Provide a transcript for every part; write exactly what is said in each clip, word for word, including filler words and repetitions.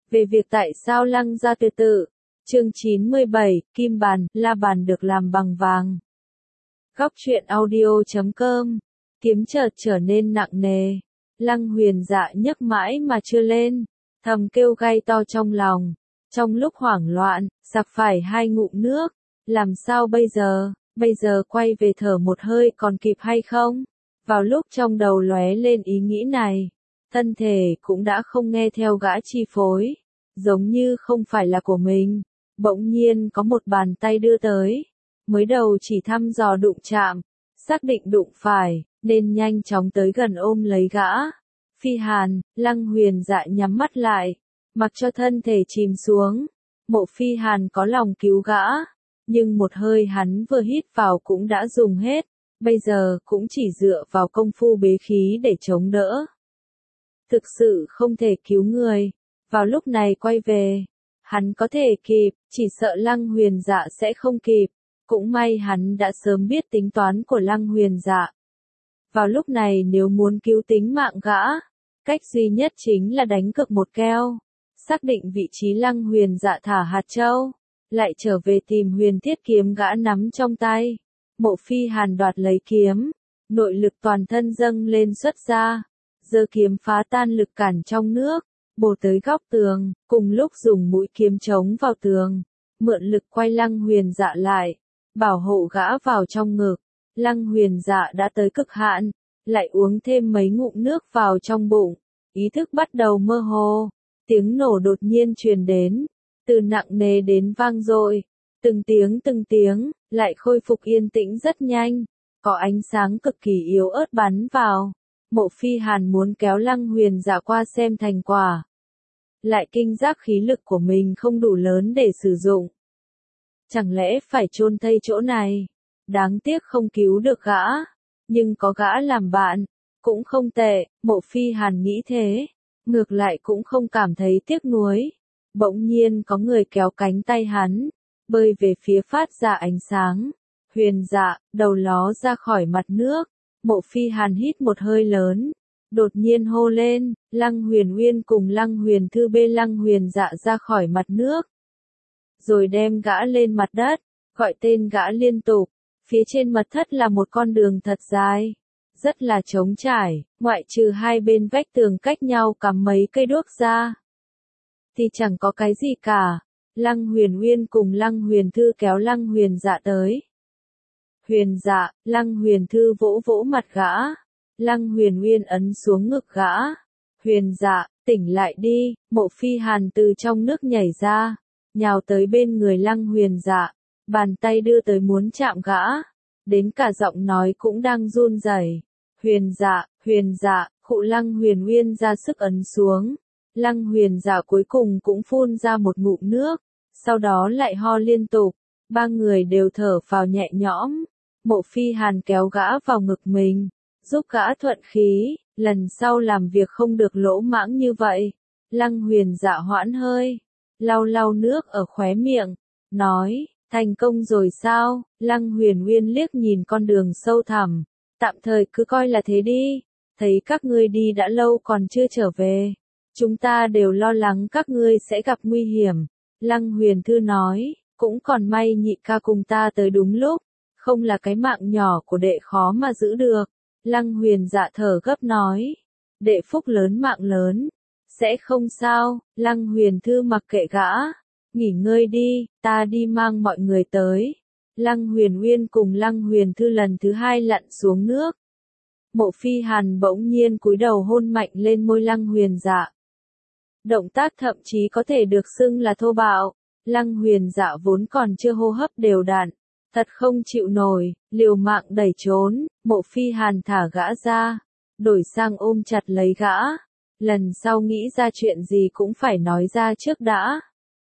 về việc tại sao Lăng gia tự tử. Chương chín mươi bảy, Kim bàn, La bàn được làm bằng vàng. Góc truyện audio chấm com. Kiếm chợt trở nên nặng nề. Lăng Huyền Dạ nhấc mãi mà chưa lên, thầm kêu gay to trong lòng. Trong lúc hoảng loạn, sặc phải hai ngụm nước. Làm sao bây giờ? Bây giờ quay về thở một hơi còn kịp hay không? Vào lúc trong đầu lóe lên ý nghĩ này, thân thể cũng đã không nghe theo gã chi phối, giống như không phải là của mình. Bỗng nhiên có một bàn tay đưa tới, mới đầu chỉ thăm dò đụng chạm, xác định đụng phải, nên nhanh chóng tới gần ôm lấy gã. Phi Hàn, Lăng Huyền Dạ nhắm mắt lại, mặc cho thân thể chìm xuống. Mộ Phi Hàn có lòng cứu gã, nhưng một hơi hắn vừa hít vào cũng đã dùng hết, bây giờ cũng chỉ dựa vào công phu bế khí để chống đỡ. Thực sự không thể cứu người. Vào lúc này quay về, hắn có thể kịp, chỉ sợ Lăng Huyền Dạ sẽ không kịp. Cũng may hắn đã sớm biết tính toán của Lăng Huyền Dạ. Vào lúc này nếu muốn cứu tính mạng gã, cách duy nhất chính là đánh cược một keo, xác định vị trí Lăng Huyền Dạ thả hạt châu, lại trở về tìm Huyền Thiết kiếm gã nắm trong tay. Mộ Phi Hàn đoạt lấy kiếm, nội lực toàn thân dâng lên xuất ra, giơ kiếm phá tan lực cản trong nước, bổ tới góc tường, cùng lúc dùng mũi kiếm chống vào tường, mượn lực quay Lăng Huyền Dạ lại, bảo hộ gã vào trong ngực. Lăng Huyền Dạ đã tới cực hạn, lại uống thêm mấy ngụm nước vào trong bụng, ý thức bắt đầu mơ hồ, tiếng nổ đột nhiên truyền đến, từ nặng nề đến vang dội, từng tiếng từng tiếng, lại khôi phục yên tĩnh rất nhanh, có ánh sáng cực kỳ yếu ớt bắn vào. Mộ Phi Hàn muốn kéo Lăng Huyền Dạ qua xem thành quả, lại kinh giác khí lực của mình không đủ lớn để sử dụng. Chẳng lẽ phải chôn thây chỗ này? Đáng tiếc không cứu được gã, nhưng có gã làm bạn, cũng không tệ. Mộ Phi Hàn nghĩ thế, ngược lại cũng không cảm thấy tiếc nuối. Bỗng nhiên có người kéo cánh tay hắn, bơi về phía phát ra ánh sáng. Huyền Dạ, đầu ló ra khỏi mặt nước. Mộ Phi Hàn hít một hơi lớn, đột nhiên hô lên, Lăng Huyền Uyên cùng Lăng Huyền Thư bê Lăng Huyền Dạ ra khỏi mặt nước, rồi đem gã lên mặt đất, gọi tên gã liên tục. Phía trên mật thất là một con đường thật dài, rất là trống trải, ngoại trừ hai bên vách tường cách nhau cắm mấy cây đuốc ra, thì chẳng có cái gì cả. Lăng Huyền Uyên cùng Lăng Huyền Thư kéo Lăng Huyền Dạ tới. Huyền Dạ, Lăng Huyền Thư vỗ vỗ mặt gã, Lăng Huyền Uyên ấn xuống ngực gã. Huyền Dạ, tỉnh lại đi. Mộ Phi Hàn từ trong nước nhảy ra, nhào tới bên người Lăng Huyền Dạ, bàn tay đưa tới muốn chạm gã, đến cả giọng nói cũng đang run rẩy. Huyền Dạ, Huyền Dạ, khụ. Lăng Huyền Uyên ra sức ấn xuống. Lăng Huyền Dạ cuối cùng cũng phun ra một ngụm nước, sau đó lại ho liên tục. Ba người đều thở phào nhẹ nhõm. Mộ Phi Hàn kéo gã vào ngực mình, giúp gã thuận khí, lần sau làm việc không được lỗ mãng như vậy. Lăng Huyền Dạ hoãn hơi, lau lau nước ở khóe miệng, nói, thành công rồi sao? Lăng Huyền Uyên liếc nhìn con đường sâu thẳm, tạm thời cứ coi là thế đi, thấy các ngươi đi đã lâu còn chưa trở về, chúng ta đều lo lắng các ngươi sẽ gặp nguy hiểm. Lăng Huyền Thư nói, cũng còn may nhị ca cùng ta tới đúng lúc, không là cái mạng nhỏ của đệ khó mà giữ được. Lăng Huyền Dạ thở gấp nói, đệ phúc lớn mạng lớn, sẽ không sao. Lăng Huyền Thư mặc kệ gã, nghỉ ngơi đi, ta đi mang mọi người tới. Lăng Huyền Uyên cùng Lăng Huyền Thư lần thứ hai lặn xuống nước. Mộ Phi Hàn bỗng nhiên cúi đầu hôn mạnh lên môi Lăng Huyền Dạ. Động tác thậm chí có thể được xưng là thô bạo. Lăng Huyền Dạ vốn còn chưa hô hấp đều đặn, thật không chịu nổi, liều mạng đẩy trốn. Mộ Phi Hàn thả gã ra, đổi sang ôm chặt lấy gã. Lần sau nghĩ ra chuyện gì cũng phải nói ra trước đã.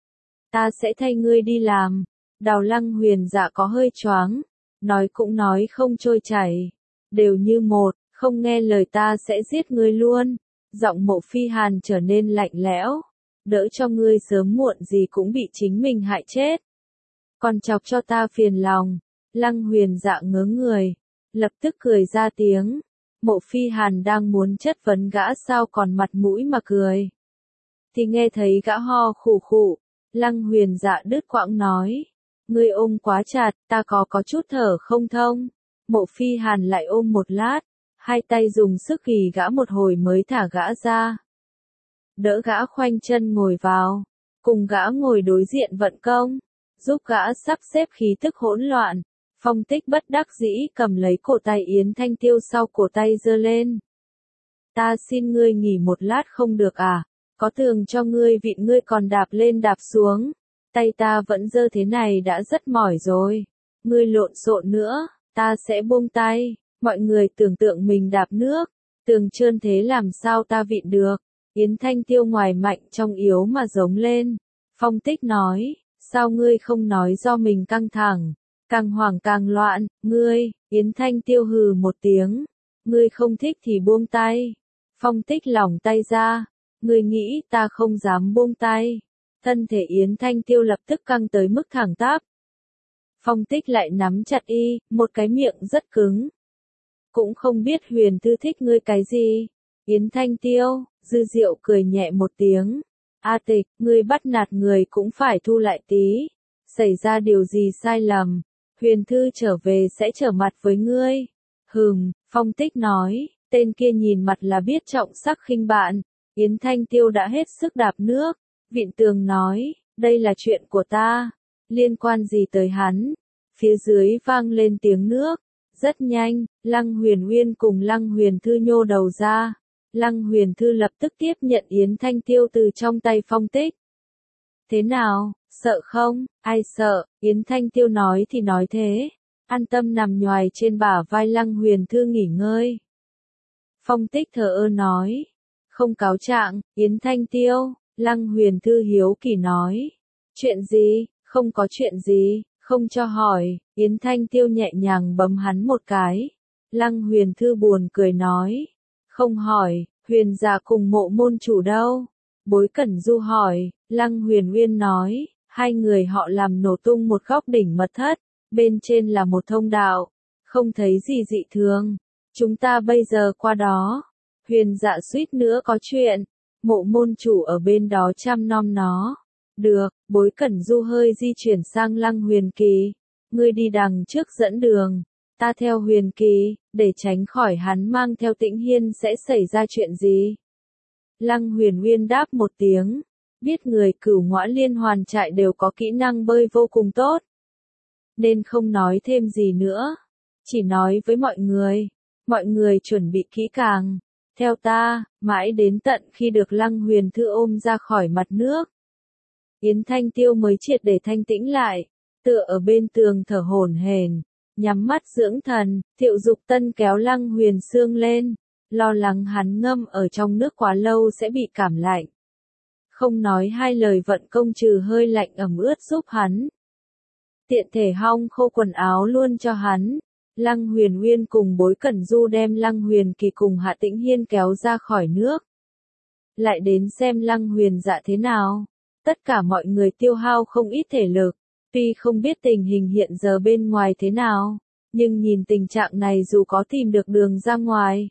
Ta sẽ thay ngươi đi làm. Đào. Lăng Huyền Dạ có hơi choáng, nói cũng nói không trôi chảy, đều như một, không nghe lời ta sẽ giết ngươi luôn. Giọng Mộ Phi Hàn trở nên lạnh lẽo, đỡ cho ngươi sớm muộn gì cũng bị chính mình hại chết, còn chọc cho ta phiền lòng. Lăng Huyền Dạ ngớ người, lập tức cười ra tiếng. Mộ Phi Hàn đang muốn chất vấn gã sao còn mặt mũi mà cười, thì nghe thấy gã ho khủ khụ. Lăng Huyền Dạ đứt quãng nói. Ngươi ôm quá chặt, ta có có chút thở không thông. Mộ Phi Hàn lại ôm một lát, hai tay dùng sức ghì gã một hồi mới thả gã ra. Đỡ gã khoanh chân ngồi vào, cùng gã ngồi đối diện vận công, giúp gã sắp xếp khí tức hỗn loạn. Phong Tích bất đắc dĩ cầm lấy cổ tay Yến Thanh Tiêu sau cổ tay giơ lên. Ta xin ngươi nghỉ một lát không được à, có tường cho ngươi vịn ngươi còn đạp lên đạp xuống. Tay ta vẫn giơ thế này đã rất mỏi rồi. Ngươi lộn xộn nữa, ta sẽ buông tay. Mọi người tưởng tượng mình đạp nước, tường trơn thế làm sao ta vịn được. Yến Thanh Tiêu ngoài mạnh trong yếu mà giống lên. Phong Tích nói, sao ngươi không nói do mình căng thẳng, càng hoảng càng loạn, ngươi. Yến Thanh Tiêu hừ một tiếng, ngươi không thích thì buông tay. Phong Tích lỏng tay ra, ngươi nghĩ ta không dám buông tay. Thân thể Yến Thanh Tiêu lập tức căng tới mức thẳng tắp. Phong Tích lại nắm chặt y, một cái miệng rất cứng. Cũng không biết Huyền Thư thích ngươi cái gì. Yến Thanh Tiêu, Dư Diệu cười nhẹ một tiếng. A Tịch, ngươi bắt nạt người cũng phải thu lại tí. Xảy ra điều gì sai lầm, Huyền Thư trở về sẽ trở mặt với ngươi. Hừm, Phong Tích nói, tên kia nhìn mặt là biết trọng sắc khinh bạn. Yến Thanh Tiêu đã hết sức đạp nước. Vịn tường nói, đây là chuyện của ta, liên quan gì tới hắn. Phía dưới vang lên tiếng nước. Rất nhanh, Lăng Huyền Uyên cùng Lăng Huyền Thư nhô đầu ra. Lăng Huyền Thư lập tức tiếp nhận Yến Thanh Tiêu từ trong tay Phong Tích. Thế nào, sợ không? Ai sợ? Yến Thanh Tiêu nói thì nói thế. An tâm nằm nhoài trên bả vai Lăng Huyền Thư nghỉ ngơi. Phong Tích thờ ơ nói. Không cáo trạng, Yến Thanh Tiêu. Lăng Huyền Thư hiếu kỳ nói. Chuyện gì? Không có chuyện gì, không cho hỏi. Yến Thanh Tiêu nhẹ nhàng bấm hắn một cái. Lăng Huyền Thư buồn cười nói. Không hỏi, Huyền Dạ cùng Mộ môn chủ đâu? Bối Cẩn Du hỏi. Lăng Huyền Uyên nói. Hai người họ làm nổ tung một góc đỉnh mật thất. Bên trên là một thông đạo. Không thấy gì dị thường. Chúng ta bây giờ qua đó. Huyền Dạ suýt nữa có chuyện. Mộ môn chủ ở bên đó chăm nom nó. Được, Bối Cẩn Du hơi di chuyển sang Lăng Huyền Kỳ. Ngươi đi đằng trước dẫn đường. Ta theo Huyền Kỳ, để tránh khỏi hắn mang theo Tĩnh Hiên sẽ xảy ra chuyện gì. Lăng Huyền Uyên đáp một tiếng. Biết người Cửu Ngõa Liên Hoàn trại đều có kỹ năng bơi vô cùng tốt. Nên không nói thêm gì nữa. Chỉ nói với mọi người. Mọi người chuẩn bị kỹ càng. Theo ta, mãi đến tận khi được Lăng Huyền Thư ôm ra khỏi mặt nước. Yến Thanh Tiêu mới triệt để thanh tĩnh lại, tựa ở bên tường thở hổn hển, nhắm mắt dưỡng thần. Thiệu Dục Tân kéo Lăng Huyền Sương lên, lo lắng hắn ngâm ở trong nước quá lâu sẽ bị cảm lạnh. Không nói hai lời vận công trừ hơi lạnh ẩm ướt giúp hắn. Tiện thể hong khô quần áo luôn cho hắn. Lăng Huyền Uyên cùng Bối Cẩn Du đem Lăng Huyền Kỳ cùng Hạ Tĩnh Hiên kéo ra khỏi nước. Lại đến xem Lăng Huyền Dạ thế nào. Tất cả mọi người tiêu hao không ít thể lực. Tuy không biết tình hình hiện giờ bên ngoài thế nào, nhưng nhìn tình trạng này dù có tìm được đường ra ngoài,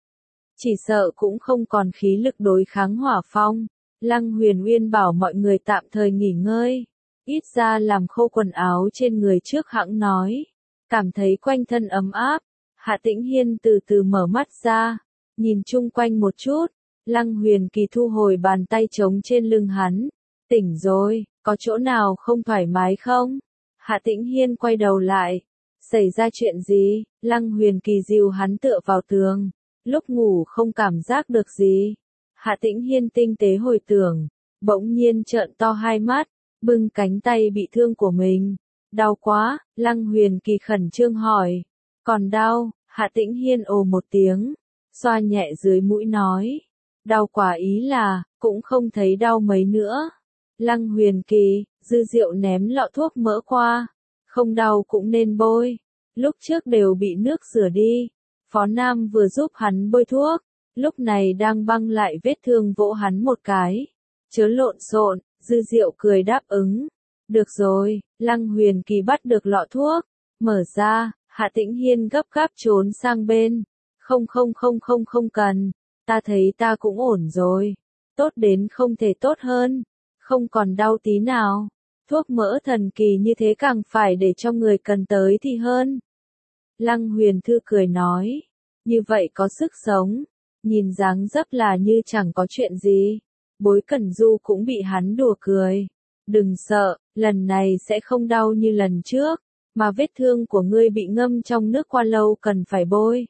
chỉ sợ cũng không còn khí lực đối kháng hỏa phong. Lăng Huyền Uyên bảo mọi người tạm thời nghỉ ngơi, ít ra làm khô quần áo trên người trước hãng nói. Cảm thấy quanh thân ấm áp, Hạ Tĩnh Hiên từ từ mở mắt ra, nhìn chung quanh một chút. Lăng Huyền Kỳ thu hồi bàn tay trống trên lưng hắn. Tỉnh rồi, có chỗ nào không thoải mái không? Hạ Tĩnh Hiên quay đầu lại. Xảy ra chuyện gì? Lăng Huyền Kỳ dìu hắn tựa vào tường. Lúc ngủ không cảm giác được gì. Hạ Tĩnh Hiên tinh tế hồi tưởng, bỗng nhiên trợn to hai mắt, bưng cánh tay bị thương của mình. Đau quá, Lăng Huyền Kỳ khẩn trương hỏi. Còn đau? Hạ Tĩnh Hiên ồ một tiếng, xoa nhẹ dưới mũi nói. Đau quá ý là, cũng không thấy đau mấy nữa. Lăng Huyền Kỳ, Dư Diệu ném lọ thuốc mỡ qua. Không đau cũng nên bôi. Lúc trước đều bị nước rửa đi. Phó Nam vừa giúp hắn bôi thuốc, lúc này đang băng lại vết thương vỗ hắn một cái. Chớ lộn xộn, Dư Diệu cười đáp ứng. Được rồi, Lăng Huyền Kỳ bắt được lọ thuốc, mở ra. Hạ Tĩnh Hiên gấp gáp trốn sang bên. Không không không không không cần, ta thấy ta cũng ổn rồi. tốt đến không thể tốt hơn, không còn đau tí nào. Thuốc mỡ thần kỳ như thế càng phải để cho người cần tới thì hơn. Lăng Huyền Thư cười nói, như vậy có sức sống, nhìn dáng dấp là như chẳng có chuyện gì. Bối Cẩn Du cũng bị hắn đùa cười. Đừng sợ, lần này sẽ không đau như lần trước, mà vết thương của ngươi bị ngâm trong nước qua lâu cần phải bôi.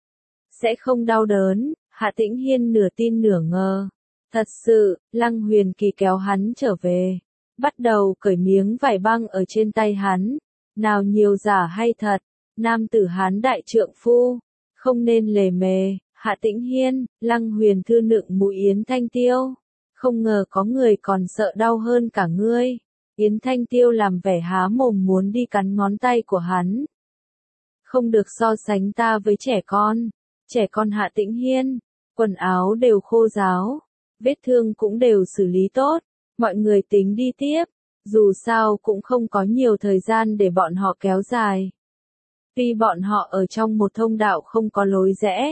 Sẽ không đau đớn, Hạ Tĩnh Hiên nửa tin nửa ngờ. Thật sự, Lăng Huyền Kỳ kéo hắn trở về, bắt đầu cởi miếng vải băng ở trên tay hắn. Nào nhiều giả hay thật, nam tử Hán đại trượng phu, không nên lề mề. Hạ Tĩnh Hiên, Lăng Huyền Thư nựng mũi Yến Thanh Tiêu. Không ngờ có người còn sợ đau hơn cả ngươi. Yến Thanh Tiêu làm vẻ há mồm muốn đi cắn ngón tay của hắn. Không được so sánh ta với trẻ con. Trẻ con Hạ Tĩnh Hiên, quần áo đều khô ráo, vết thương cũng đều xử lý tốt. Mọi người tính đi tiếp, dù sao cũng không có nhiều thời gian để bọn họ kéo dài. Tuy bọn họ ở trong một thông đạo không có lối rẽ,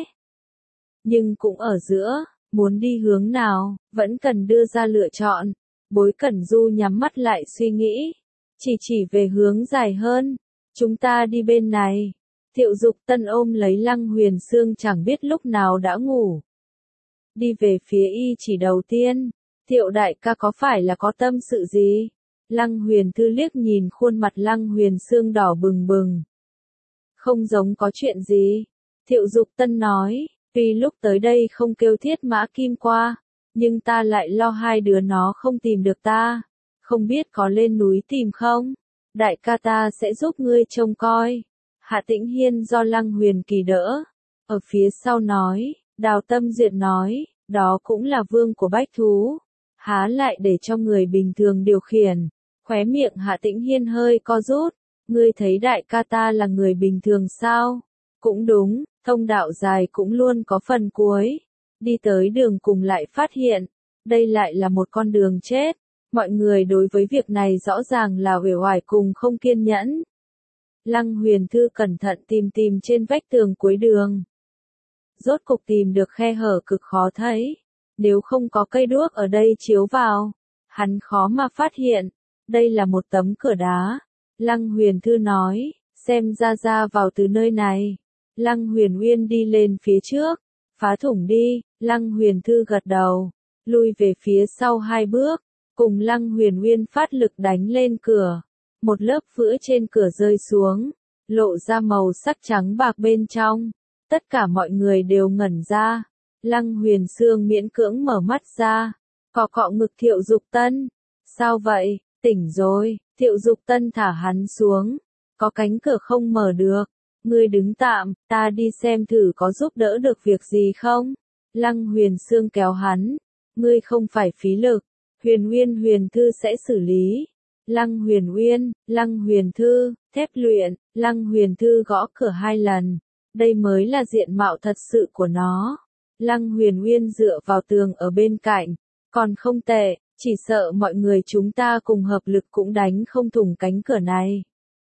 nhưng cũng ở giữa, muốn đi hướng nào, vẫn cần đưa ra lựa chọn. Bối Cẩn Du nhắm mắt lại suy nghĩ, chỉ chỉ về hướng dài hơn. Chúng ta đi bên này. Thiệu Dục Tân ôm lấy Lăng Huyền Sương chẳng biết lúc nào đã ngủ. Đi về phía y chỉ đầu tiên. Thiệu đại ca có phải là có tâm sự gì? Lăng Huyền Thư liếc nhìn khuôn mặt Lăng Huyền Sương đỏ bừng bừng. Không giống có chuyện gì. Thiệu Dục Tân nói, vì lúc tới đây không kêu Thiết Mã Kim qua, nhưng ta lại lo hai đứa nó không tìm được ta. Không biết có lên núi tìm không? Đại ca ta sẽ giúp ngươi trông coi. Hạ Tĩnh Hiên do Lăng Huyền Kỳ đỡ. Ở phía sau nói, Đào Tâm Duyệt nói, đó cũng là vương của bách thú. Há lại để cho người bình thường điều khiển. Khóe miệng Hạ Tĩnh Hiên hơi co rút. Ngươi thấy đại ca ta là người bình thường sao? Cũng đúng, thông đạo dài cũng luôn có phần cuối. Đi tới đường cùng lại phát hiện, đây lại là một con đường chết. Mọi người đối với việc này rõ ràng là uể oải cùng không kiên nhẫn. Lăng Huyền Thư cẩn thận tìm tìm trên vách tường cuối đường. Rốt cục tìm được khe hở cực khó thấy. Nếu không có cây đuốc ở đây chiếu vào, hắn khó mà phát hiện. Đây là một tấm cửa đá. Lăng Huyền Thư nói, xem ra ra vào từ nơi này. Lăng Huyền Uyên đi lên phía trước, phá thủng đi. Lăng Huyền Thư gật đầu, lui về phía sau hai bước, cùng Lăng Huyền Uyên phát lực đánh lên cửa. Một lớp vữa trên cửa rơi xuống, lộ ra màu sắc trắng bạc bên trong. Tất cả mọi người đều ngẩn ra. Lăng Huyền Sương miễn cưỡng mở mắt ra, cọ cọ ngực Thiệu Dục Tân. Sao vậy, tỉnh rồi? Thiệu Dục Tân thả hắn xuống. Có cánh cửa không mở được. Ngươi đứng tạm, ta đi xem thử có giúp đỡ được việc gì không? Lăng Huyền Sương kéo hắn. Ngươi không phải phí lực. Huyền Uyên Huyền Thư sẽ xử lý. Lăng Huyền Uyên, Lăng Huyền Thư, thép luyện. Lăng Huyền Thư gõ cửa hai lần. Đây mới là diện mạo thật sự của nó. Lăng Huyền Uyên dựa vào tường ở bên cạnh. Còn không tệ, chỉ sợ mọi người chúng ta cùng hợp lực cũng đánh không thủng cánh cửa này.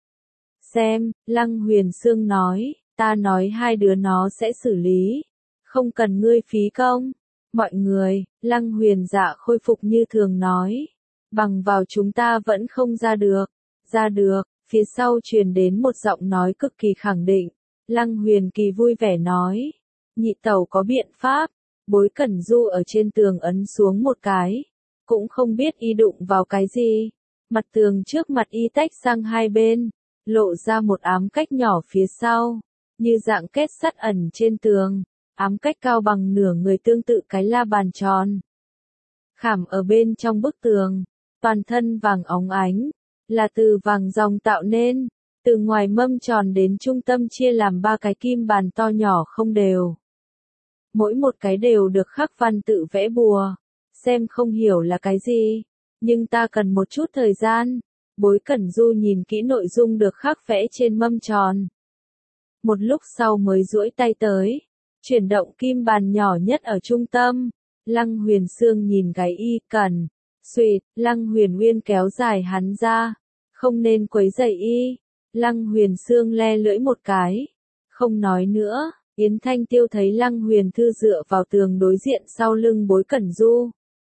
Xem, Lăng Huyền Sương nói, ta nói hai đứa nó sẽ xử lý. Không cần ngươi phí công. Mọi người, Lăng Huyền Dạ khôi phục như thường nói. Bằng vào chúng ta vẫn không ra được. Ra được, phía sau truyền đến một giọng nói cực kỳ khẳng định. Lăng Huyền Kỳ vui vẻ nói. Nhị tẩu có biện pháp. Bối Cẩn Du ở trên tường ấn xuống một cái. Cũng không biết y đụng vào cái gì. Mặt tường trước mặt y tách sang hai bên. Lộ ra một ám cách nhỏ phía sau. Như dạng kết sắt ẩn trên tường. Ám cách cao bằng nửa người tương tự cái la bàn tròn. Khảm ở bên trong bức tường. Toàn thân vàng óng ánh. Là từ vàng ròng tạo nên. Từ ngoài mâm tròn đến trung tâm chia làm ba cái kim bàn to nhỏ không đều. Mỗi một cái đều được khắc văn tự vẽ bùa. Xem không hiểu là cái gì. Nhưng ta cần một chút thời gian. Bối Cẩn Du nhìn kỹ nội dung được khắc vẽ trên mâm tròn. Một lúc sau mới duỗi tay tới. Chuyển động kim bàn nhỏ nhất ở trung tâm. Lăng Huyền Sương nhìn cái y cần. Xuyệt, Lăng Huyền Uyên kéo dài hắn ra. Không nên quấy rầy y. Lăng Huyền Sương le lưỡi một cái. Không nói nữa. Yến Thanh Tiêu thấy Lăng Huyền Thư dựa vào tường đối diện sau lưng Bối Cẩn Du.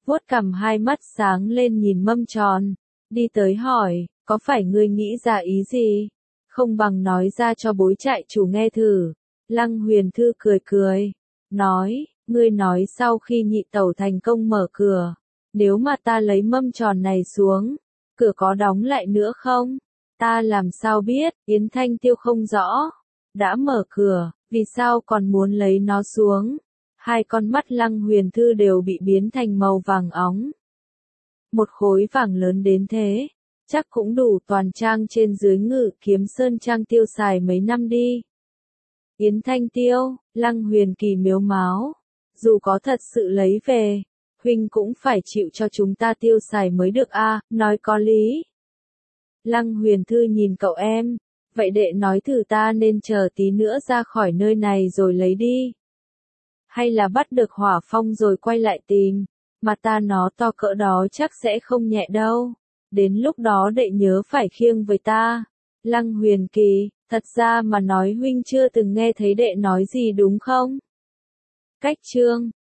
vuốt cằm hai mắt sáng lên nhìn mâm tròn, đi tới hỏi, có phải ngươi nghĩ ra ý gì? Không bằng nói ra cho bối trại chủ nghe thử. Lăng Huyền Thư cười cười, nói, ngươi nói sau khi nhị tẩu thành công mở cửa, nếu mà ta lấy mâm tròn này xuống, cửa có đóng lại nữa không? Ta làm sao biết? Yến Thanh Tiêu không rõ. Đã mở cửa, vì sao còn muốn lấy nó xuống? Hai con mắt Lăng Huyền Thư đều bị biến thành màu vàng óng. Một khối vàng lớn đến thế, chắc cũng đủ toàn trang trên dưới Ngự Kiếm Sơn trang tiêu xài mấy năm đi. Yến Thanh Tiêu, Lăng Huyền Kỳ mếu máo, dù có thật sự lấy về, huynh cũng phải chịu cho chúng ta tiêu xài mới được a, à, nói có lý. Lăng Huyền Thư nhìn cậu em, vậy đệ nói thử ta nên chờ tí nữa ra khỏi nơi này rồi lấy đi. Hay là bắt được hỏa phong rồi quay lại tìm, mà ta nó to cỡ đó chắc sẽ không nhẹ đâu. Đến lúc đó đệ nhớ phải khiêng với ta. Lăng Huyền Kỳ, thật ra mà nói huynh chưa từng nghe thấy đệ nói gì đúng không? Cách chương